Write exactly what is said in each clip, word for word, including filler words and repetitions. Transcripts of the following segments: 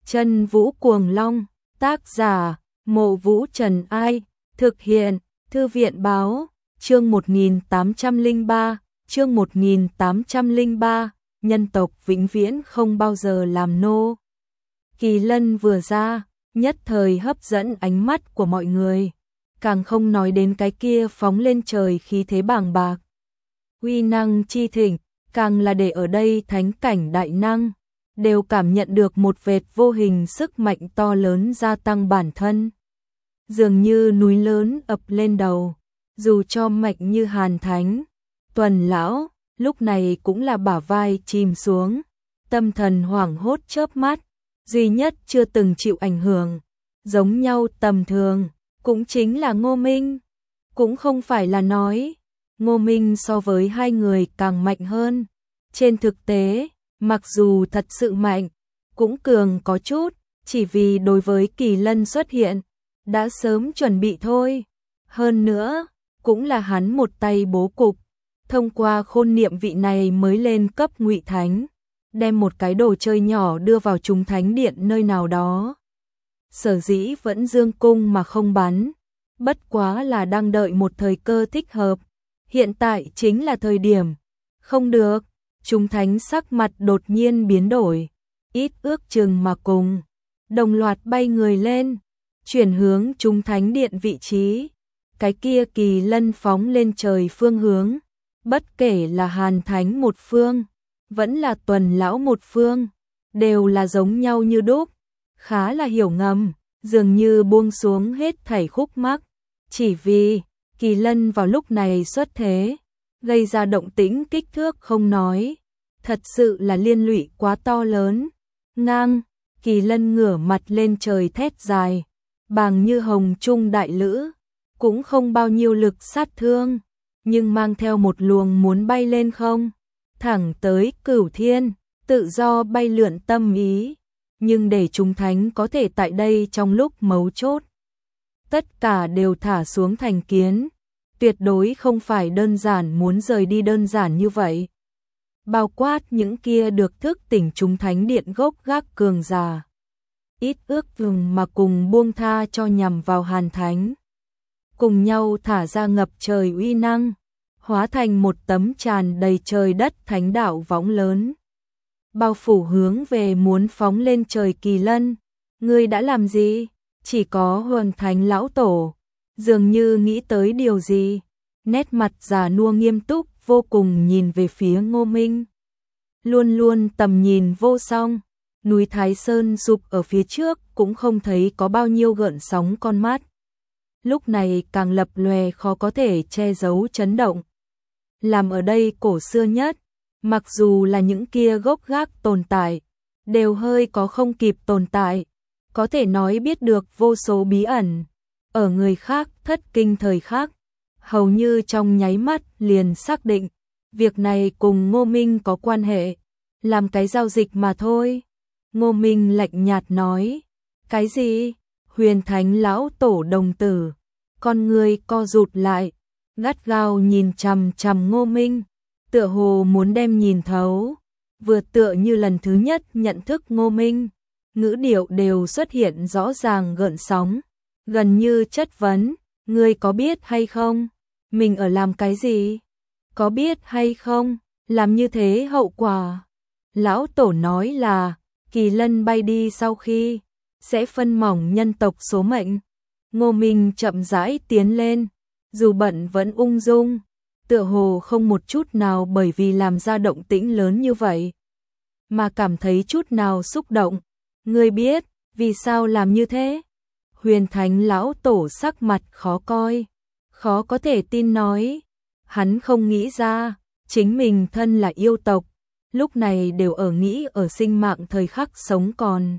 Chân Vũ Cuồng Long, tác giả, Mộ Vũ Trần Ai, thực hiện, Thư viện báo, chương một nghìn tám trăm lẻ ba, chương một nghìn tám trăm lẻ ba, nhân tộc vĩnh viễn không bao giờ làm nô. Kỳ lân vừa ra, nhất thời hấp dẫn ánh mắt của mọi người, càng không nói đến cái kia phóng lên trời khí thế bàng bạc. Uy năng chi thịnh, càng là để ở đây thánh cảnh đại năng, đều cảm nhận được một vệt vô hình sức mạnh to lớn gia tăng bản thân. Dường như núi lớn ập lên đầu, dù cho mạnh như Hàn Thánh, Tuần Lão, lúc này cũng là bả vai chìm xuống, tâm thần hoảng hốt chớp mắt, duy nhất chưa từng chịu ảnh hưởng, giống nhau tầm thường, cũng chính là Ngô Minh. Cũng không phải là nói, Ngô Minh so với hai người càng mạnh hơn. Trên thực tế, mặc dù thật sự mạnh, cũng cường có chút, chỉ vì đối với Kỳ Lân xuất hiện, đã sớm chuẩn bị thôi. Hơn nữa, cũng là hắn một tay bố cục, thông qua khôn niệm vị này mới lên cấp Ngụy Thánh, đem một cái đồ chơi nhỏ đưa vào Trùng Thánh Điện nơi nào đó. Sở dĩ vẫn dương cung mà không bắn, bất quá là đang đợi một thời cơ thích hợp. Hiện tại chính là thời điểm. Không được, Trùng Thánh sắc mặt đột nhiên biến đổi, ít ước chừng mà cùng, đồng loạt bay người lên, chuyển hướng Trùng Thánh Điện vị trí. Cái kia Kỳ Lân phóng lên trời phương hướng, bất kể là Hàn Thánh một phương, vẫn là Tuần Lão một phương, đều là giống nhau như đúc, khá là hiểu ngầm, dường như buông xuống hết thảy khúc mắc, chỉ vì Kỳ Lân vào lúc này xuất thế, gây ra động tĩnh kích thước không nói, thật sự là liên lụy quá to lớn. Ngang, Kỳ Lân ngửa mặt lên trời thét dài, bàng như hồng trung đại lữ, cũng không bao nhiêu lực sát thương, nhưng mang theo một luồng muốn bay lên không, thẳng tới cửu thiên, tự do bay lượn tâm ý, nhưng để Trùng Thánh có thể tại đây trong lúc mấu chốt, tất cả đều thả xuống thành kiến, tuyệt đối không phải đơn giản muốn rời đi đơn giản như vậy. Bao quát những kia được thức tỉnh Trùng Thánh Điện gốc gác cường già, ít ước chừng mà cùng buông tha cho nhằm vào Hàn Thánh, cùng nhau thả ra ngập trời uy năng, hóa thành một tấm tràn đầy trời đất thánh đạo võng lớn, bao phủ hướng về muốn phóng lên trời Kỳ Lân. Ngươi đã làm gì? Chỉ có Hồn Thánh lão tổ dường như nghĩ tới điều gì, nét mặt già nua nghiêm túc vô cùng nhìn về phía Ngô Minh. Luôn luôn tầm nhìn vô song, núi Thái Sơn sụp ở phía trước cũng không thấy có bao nhiêu gợn sóng con mắt. Lúc này càng lập lòe khó có thể che giấu chấn động. Làm ở đây cổ xưa nhất, mặc dù là những kia gốc gác tồn tại, đều hơi có không kịp tồn tại, có thể nói biết được vô số bí ẩn. Ở người khác thất kinh thời khắc, hầu như trong nháy mắt liền xác định, việc này cùng Ngô Minh có quan hệ, làm cái giao dịch mà thôi. Ngô Minh lạnh nhạt nói, cái gì? Huyền Thánh lão tổ đồng tử, con người co rụt lại, gắt gao nhìn chằm chằm Ngô Minh, tựa hồ muốn đem nhìn thấu, vừa tựa như lần thứ nhất nhận thức Ngô Minh, ngữ điệu đều xuất hiện rõ ràng gợn sóng, gần như chất vấn, ngươi có biết hay không? Mình ở làm cái gì? Có biết hay không? Làm như thế hậu quả. Lão tổ nói là, Kỳ Lân bay đi sau khi, sẽ phân mỏng nhân tộc số mệnh. Ngô Minh chậm rãi tiến lên, dù bận vẫn ung dung, tựa hồ không một chút nào bởi vì làm ra động tĩnh lớn như vậy, mà cảm thấy chút nào xúc động. Ngươi biết, vì sao làm như thế? Huyền Thánh lão tổ sắc mặt khó coi, khó có thể tin nói, hắn không nghĩ ra, chính mình thân là yêu tộc, lúc này đều ở nghĩ ở sinh mạng thời khắc sống còn.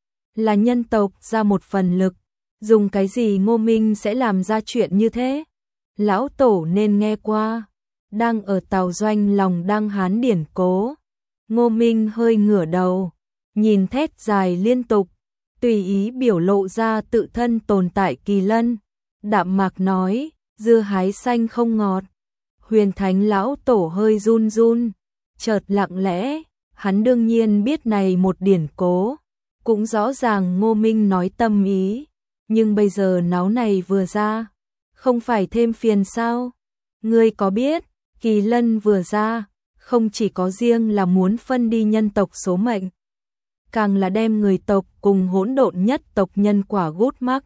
Là nhân tộc ra một phần lực, dùng cái gì Ngô Minh sẽ làm ra chuyện như thế? Lão tổ nên nghe qua, đang ở tàu doanh lòng đăng hán điển cố. Ngô Minh hơi ngửa đầu, nhìn thét dài liên tục, tùy ý biểu lộ ra tự thân tồn tại Kỳ Lân, đạm mạc nói, dưa hái xanh không ngọt. Huyền Thánh lão tổ hơi run run, chợt lặng lẽ, hắn đương nhiên biết này một điển cố, cũng rõ ràng Ngô Minh nói tâm ý, nhưng bây giờ náo này vừa ra, không phải thêm phiền sao? Ngươi có biết, Kỳ Lân vừa ra, không chỉ có riêng là muốn phân đi nhân tộc số mệnh, càng là đem người tộc cùng hỗn độn nhất tộc nhân quả gút mắc.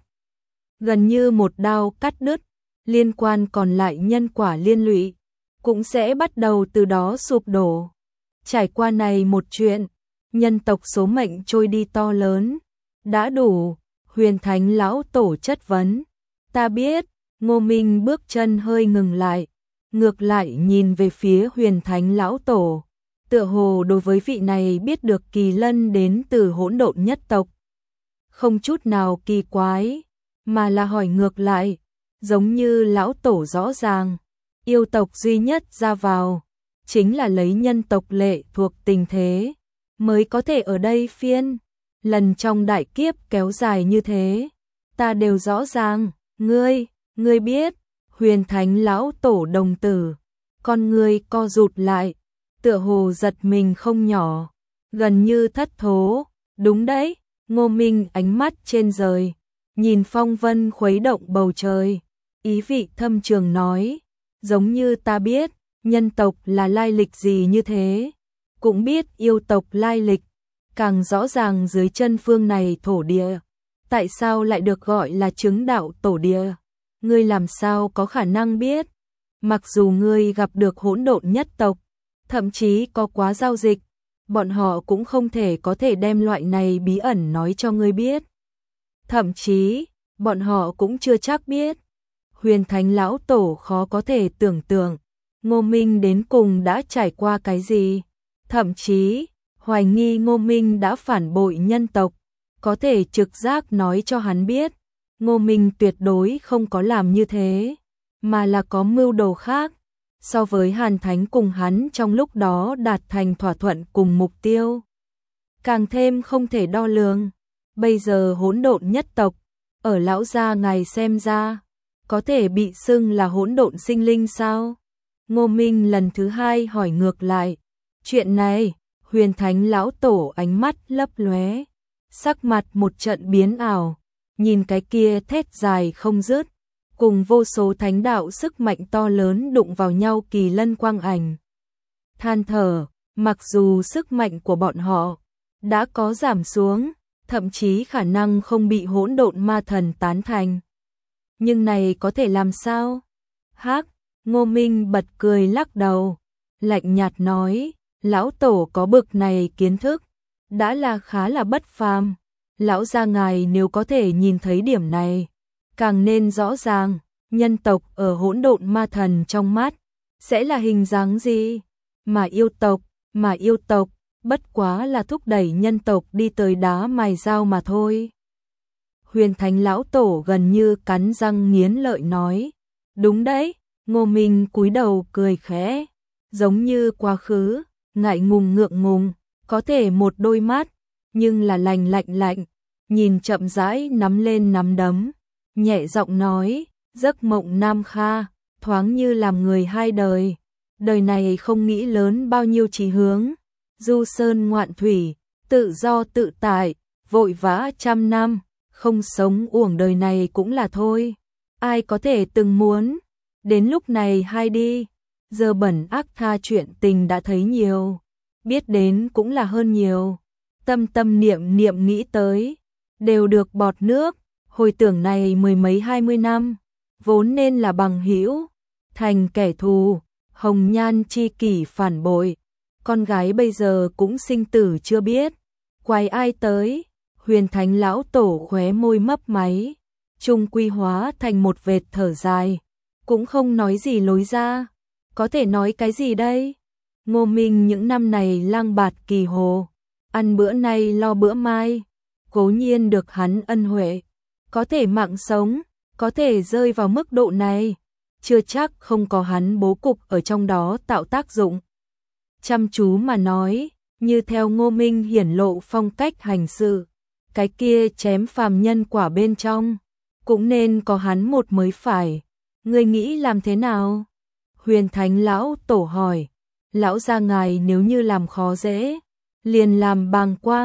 Gần như một đao cắt đứt, liên quan còn lại nhân quả liên lụy, cũng sẽ bắt đầu từ đó sụp đổ. Trải qua này một chuyện, nhân tộc số mệnh trôi đi to lớn, đã đủ. Huyền Thánh lão tổ chất vấn. Ta biết. Ngô Minh bước chân hơi ngừng lại, ngược lại nhìn về phía Huyền Thánh lão tổ, tựa hồ đối với vị này biết được Kỳ Lân đến từ hỗn độn nhất tộc, không chút nào kỳ quái, mà là hỏi ngược lại, giống như lão tổ rõ ràng, yêu tộc duy nhất ra vào, chính là lấy nhân tộc lệ thuộc tình thế, mới có thể ở đây phiên, lần trong đại kiếp kéo dài như thế, ta đều rõ ràng, ngươi, ngươi biết. Huyền Thánh lão tổ đồng tử, con ngươi co rụt lại, tựa hồ giật mình không nhỏ, gần như thất thố, đúng đấy. Ngô Minh ánh mắt trên rời, nhìn phong vân khuấy động bầu trời, ý vị thâm trường nói, giống như ta biết, nhân tộc là lai lịch gì như thế, cũng biết yêu tộc lai lịch, càng rõ ràng dưới chân phương này thổ địa, tại sao lại được gọi là chứng đạo tổ địa, ngươi làm sao có khả năng biết, mặc dù ngươi gặp được hỗn độn nhất tộc, thậm chí có quá giao dịch, bọn họ cũng không thể có thể đem loại này bí ẩn nói cho ngươi biết. Thậm chí, bọn họ cũng chưa chắc biết. Huyền Thánh lão tổ khó có thể tưởng tượng, Ngô Minh đến cùng đã trải qua cái gì, thậm chí, hoài nghi Ngô Minh đã phản bội nhân tộc, có thể trực giác nói cho hắn biết, Ngô Minh tuyệt đối không có làm như thế, mà là có mưu đồ khác. So với Hàn Thánh cùng hắn trong lúc đó đạt thành thỏa thuận cùng mục tiêu, càng thêm không thể đo lường. Bây giờ hỗn độn nhất tộc, ở lão gia ngài xem ra, có thể bị xưng là hỗn độn sinh linh sao? Ngô Minh lần thứ hai hỏi ngược lại. Chuyện này, Huyền Thánh lão tổ ánh mắt lấp lóe, sắc mặt một trận biến ảo, nhìn cái kia thét dài không dứt, cùng vô số thánh đạo sức mạnh to lớn đụng vào nhau kỳ lân quang ảnh. Than thở, mặc dù sức mạnh của bọn họ đã có giảm xuống, thậm chí khả năng không bị hỗn độn ma thần tán thành. Nhưng này có thể làm sao? Hắc, Ngô Minh bật cười lắc đầu, lạnh nhạt nói, lão tổ có bực này kiến thức, đã là khá là bất phàm. Lão gia ngài nếu có thể nhìn thấy điểm này, càng nên rõ ràng, nhân tộc ở hỗn độn ma thần trong mắt, sẽ là hình dáng gì? Mà yêu tộc, mà yêu tộc, bất quá là thúc đẩy nhân tộc đi tới đá mài dao mà thôi. Huyền Thánh lão tổ gần như cắn răng nghiến lợi nói, đúng đấy. Ngô Minh cúi đầu cười khẽ, giống như quá khứ, ngại ngùng ngượng ngùng, có thể một đôi mắt, nhưng là lành lạnh lạnh, nhìn chậm rãi nắm lên nắm đấm, nhẹ giọng nói, giấc mộng Nam Kha, thoáng như làm người hai đời, đời này không nghĩ lớn bao nhiêu chí hướng, du sơn ngoạn thủy, tự do tự tại, vội vã trăm năm, không sống uổng đời này cũng là thôi, ai có thể từng muốn. Đến lúc này hai đi, giờ bẩn ác tha chuyện tình đã thấy nhiều, biết đến cũng là hơn nhiều, tâm tâm niệm niệm nghĩ tới, đều được bọt nước, hồi tưởng này mười mấy hai mươi năm, vốn nên là bằng hữu, thành kẻ thù, hồng nhan chi kỷ phản bội, con gái bây giờ cũng sinh tử chưa biết, quay ai tới, Huyền Thánh lão tổ khóe môi mấp máy, trung quy hóa thành một vệt thở dài. Cũng không nói gì lối ra, có thể nói cái gì đây? Ngô Minh những năm này lang bạt kỳ hồ, ăn bữa nay lo bữa mai, cố nhiên được hắn ân huệ, có thể mạng sống, có thể rơi vào mức độ này, chưa chắc không có hắn bố cục ở trong đó tạo tác dụng. Chăm chú mà nói, như theo Ngô Minh hiển lộ phong cách hành sự, cái kia chém phàm nhân quả bên trong, cũng nên có hắn một mới phải. Ngươi nghĩ làm thế nào? Huyền Thánh lão tổ hỏi. Lão gia ngài nếu như làm khó dễ, liền làm bàng quang,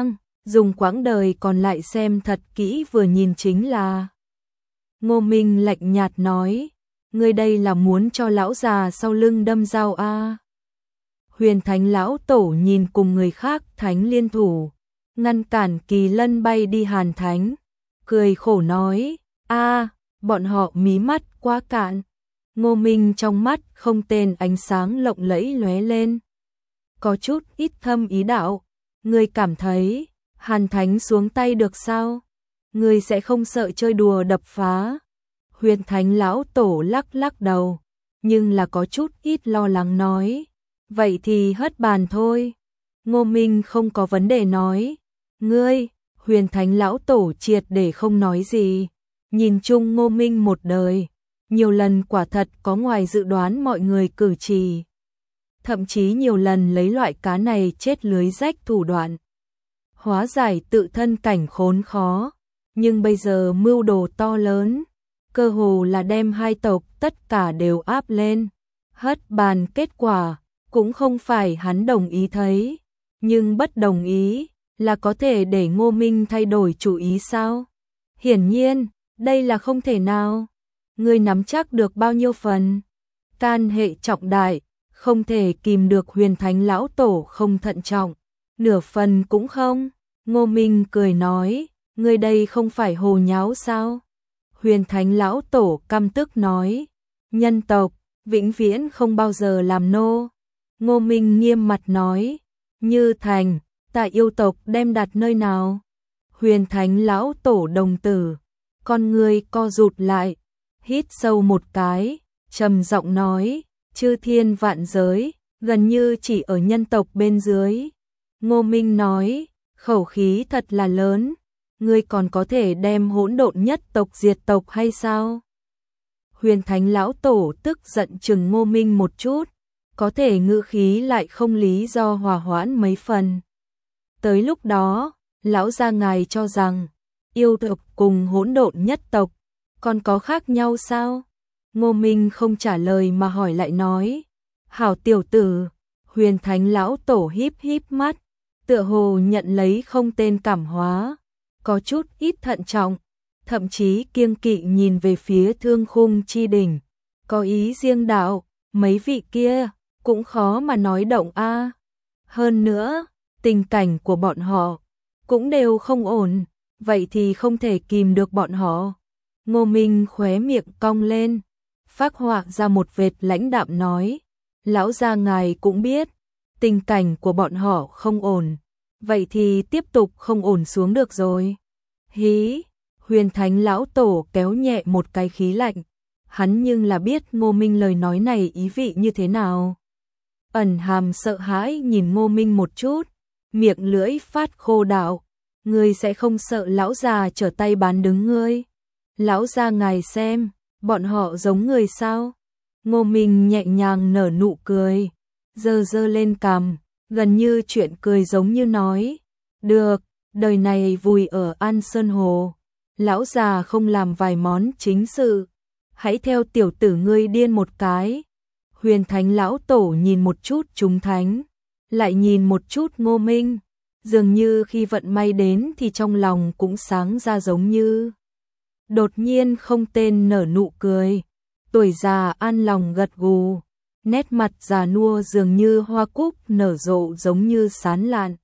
dùng quãng đời còn lại xem thật kỹ vừa nhìn chính là. Ngô Minh lạnh nhạt nói, ngươi đây là muốn cho lão già sau lưng đâm dao a? À? Huyền Thánh lão tổ nhìn cùng người khác thánh liên thủ, ngăn cản Kỳ Lân bay đi Hàn Thánh, cười khổ nói, a, à, bọn họ mí mắt quá cạn. Ngô Minh trong mắt không tên ánh sáng lộng lẫy lóe lên, có chút ít thâm ý đạo, ngươi cảm thấy Hàn Thánh xuống tay được sao? Ngươi sẽ không sợ chơi đùa đập phá? Huyền Thánh lão tổ lắc lắc đầu, nhưng là có chút ít lo lắng nói, vậy thì hất bàn thôi. Ngô Minh không có vấn đề nói, ngươi, Huyền Thánh lão tổ triệt để không nói gì, nhìn chung Ngô Minh một đời, nhiều lần quả thật có ngoài dự đoán mọi người cử chỉ, thậm chí nhiều lần lấy loại cá này chết lưới rách thủ đoạn, hóa giải tự thân cảnh khốn khó, nhưng bây giờ mưu đồ to lớn, cơ hồ là đem hai tộc tất cả đều áp lên, hất bàn kết quả, cũng không phải hắn đồng ý thấy, nhưng bất đồng ý là có thể để Ngô Minh thay đổi chủ ý sao? Hiển nhiên, đây là không thể nào. Ngươi nắm chắc được bao nhiêu phần? Can hệ trọng đại, không thể kìm được Huyền Thánh lão tổ không thận trọng, nửa phần cũng không. Ngô Minh cười nói, ngươi đây không phải hồ nháo sao? Huyền Thánh lão tổ căm tức nói, nhân tộc vĩnh viễn không bao giờ làm nô. Ngô Minh nghiêm mặt nói, Như Thành, tại yêu tộc đem đặt nơi nào? Huyền Thánh lão tổ đồng tử, con người co rụt lại, hít sâu một cái, trầm giọng nói, chư thiên vạn giới, gần như chỉ ở nhân tộc bên dưới. Ngô Minh nói, khẩu khí thật là lớn, ngươi còn có thể đem hỗn độn nhất tộc diệt tộc hay sao? Huyền Thánh lão tổ tức giận chừng Ngô Minh một chút, có thể ngữ khí lại không lý do hòa hoãn mấy phần. Tới lúc đó, lão gia ngài cho rằng, yêu tộc cùng hỗn độn nhất tộc, còn có khác nhau sao? Ngô Minh không trả lời mà hỏi lại nói, hảo tiểu tử. Huyền Thánh lão tổ híp híp mắt, tựa hồ nhận lấy không tên cảm hóa, có chút ít thận trọng, thậm chí kiêng kỵ nhìn về phía Thương Khung chi đỉnh, có ý riêng đạo, mấy vị kia cũng khó mà nói động a. À. Hơn nữa, tình cảnh của bọn họ cũng đều không ổn, vậy thì không thể kìm được bọn họ. Ngô Minh khóe miệng cong lên, phác họa ra một vệt lãnh đạm nói, lão gia ngài cũng biết, tình cảnh của bọn họ không ổn, vậy thì tiếp tục không ổn xuống được rồi. Hí, Huyền Thánh lão tổ kéo nhẹ một cái khí lạnh, hắn nhưng là biết Ngô Minh lời nói này ý vị như thế nào. Ẩn hàm sợ hãi nhìn Ngô Minh một chút, miệng lưỡi phát khô đạo, ngươi sẽ không sợ lão già trở tay bán đứng ngươi? Lão gia ngài xem, bọn họ giống người sao? Ngô Minh nhẹ nhàng nở nụ cười, giơ giơ lên cằm, gần như chuyện cười giống như nói, được, đời này vùi ở An Sơn Hồ, lão già không làm vài món chính sự, hãy theo tiểu tử ngươi điên một cái. Huyền Thánh lão tổ nhìn một chút chúng thánh, lại nhìn một chút Ngô Minh, dường như khi vận may đến thì trong lòng cũng sáng ra giống như. Đột nhiên không tên nở nụ cười, tuổi già an lòng gật gù, nét mặt già nua dường như hoa cúc nở rộ giống như sán lạn.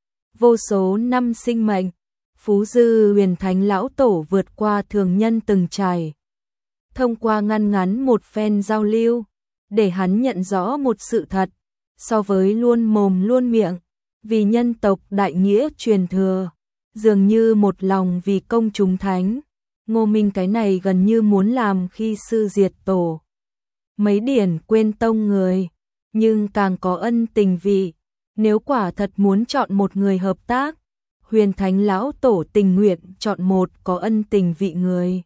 Vô số năm sinh mệnh, phú dư Huyền Thánh lão tổ vượt qua thường nhân từng trải. Thông qua ngăn ngắn một phen giao lưu, để hắn nhận rõ một sự thật, so với luôn mồm luôn miệng, vì nhân tộc đại nghĩa truyền thừa, dường như một lòng vì công chúng thánh. Ngô Minh cái này gần như muốn làm khi sư diệt tổ. Mấy điển quên tông người, nhưng càng có ân tình vị. Nếu quả thật muốn chọn một người hợp tác, Huyền Thánh lão tổ tình nguyện chọn một có ân tình vị người.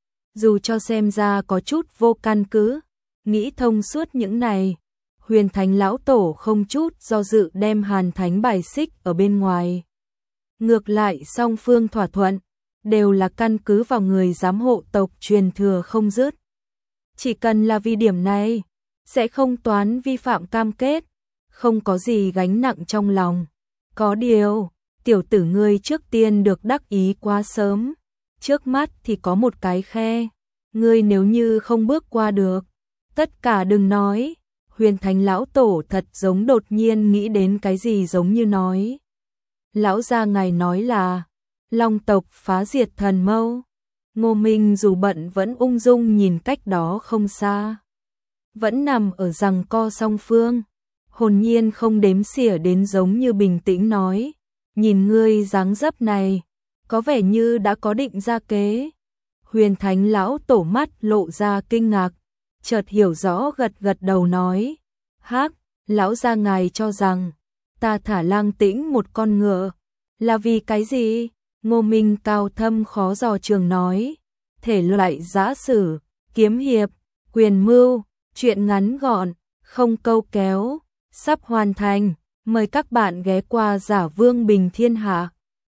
Dù cho xem ra có chút vô căn cứ, nghĩ thông suốt những này, Huyền Thánh lão tổ không chút do dự đem Hàn Thánh bài xích ở bên ngoài. Ngược lại song phương thỏa thuận, đều là căn cứ vào người giám hộ tộc truyền thừa không dứt. Chỉ cần là vì điểm này, sẽ không toán vi phạm cam kết, không có gì gánh nặng trong lòng. Có điều, tiểu tử ngươi trước tiên được đắc ý quá sớm, trước mắt thì có một cái khe, ngươi nếu như không bước qua được, tất cả đừng nói. Huyền Thánh lão tổ thật giống đột nhiên nghĩ đến cái gì giống như nói. Lão gia ngài nói là Long tộc phá diệt thần mâu. Ngô Minh dù bận vẫn ung dung nhìn cách đó không xa. Vẫn nằm ở giằng co song phương, hồn nhiên không đếm xỉa đến giống như bình tĩnh nói. Nhìn ngươi dáng dấp này, có vẻ như đã có định ra kế. Huyền Thánh lão tổ mắt lộ ra kinh ngạc, chợt hiểu rõ gật gật đầu nói. Hắc, lão gia ngài cho rằng, ta thả Lang Tĩnh một con ngựa, là vì cái gì? Ngô Minh cao thâm khó dò trường nói. Thể loại giã sử, kiếm hiệp, quyền mưu, chuyện ngắn gọn, không câu kéo, sắp hoàn thành. Mời các bạn ghé qua Giả Vương Bình Thiên Hạ.